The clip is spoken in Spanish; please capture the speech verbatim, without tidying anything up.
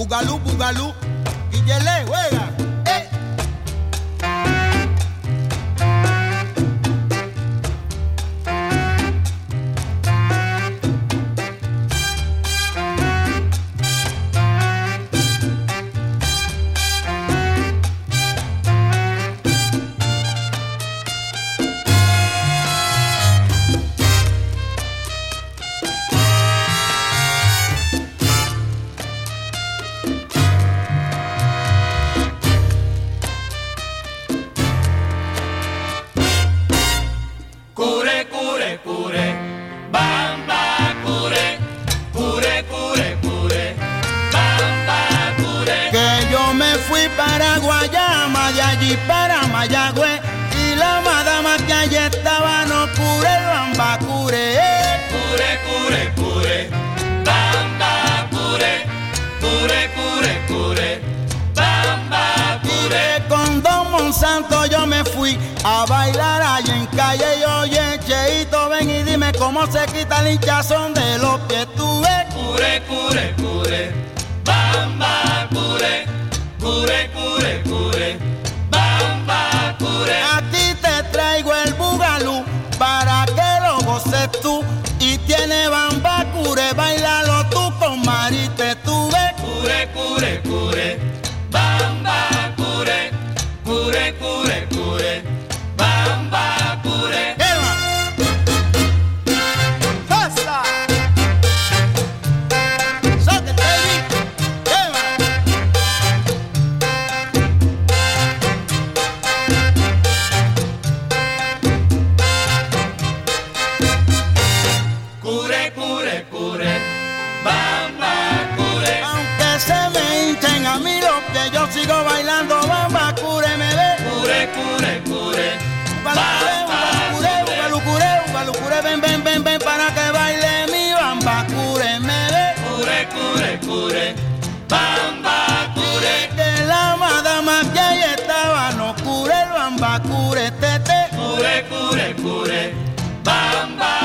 Bugalú, bugalú. Guillele, juega. Eh. Para Guayama, de allí para Mayagüez, y la madama que allí estaba no cure, bamba cure, eh. Cure, cure, cure, bamba cure, cure, cure, cure, bamba cure. Y con Don Monsanto yo me fui a bailar allí en calle y oye, Cheito, ven y dime cómo se quita el hinchazón de los pies, tú ves. Cure, cure, cure, bamba cure. Cure, cure, cure, bamba cure. Aquí te traigo el bugalú para que lo goces tú. Y tiene bamba cure, bailalo tú con Marite, tú ves. Cure, cure, cure, bamba cure. Cure, cure, cure, bamba cure. ¿Qué va? ¡Pasa! ¡Sote, baby! ¿Qué va? Cure, cure, cure, bamba cure. Aunque se me hinchen a mí los pies, yo sigo bailando bamba cure, me ve. Cure, cure, cure, Bamba cure, bugalú cure, bugalú cure, ven, ven, ven, ven para que baile mi bamba cure, me ve. cure, cure, cure, bamba cure. Que la madama que ahí estaba no cure, el bamba cure, tete. Cure, cure, cure, bamba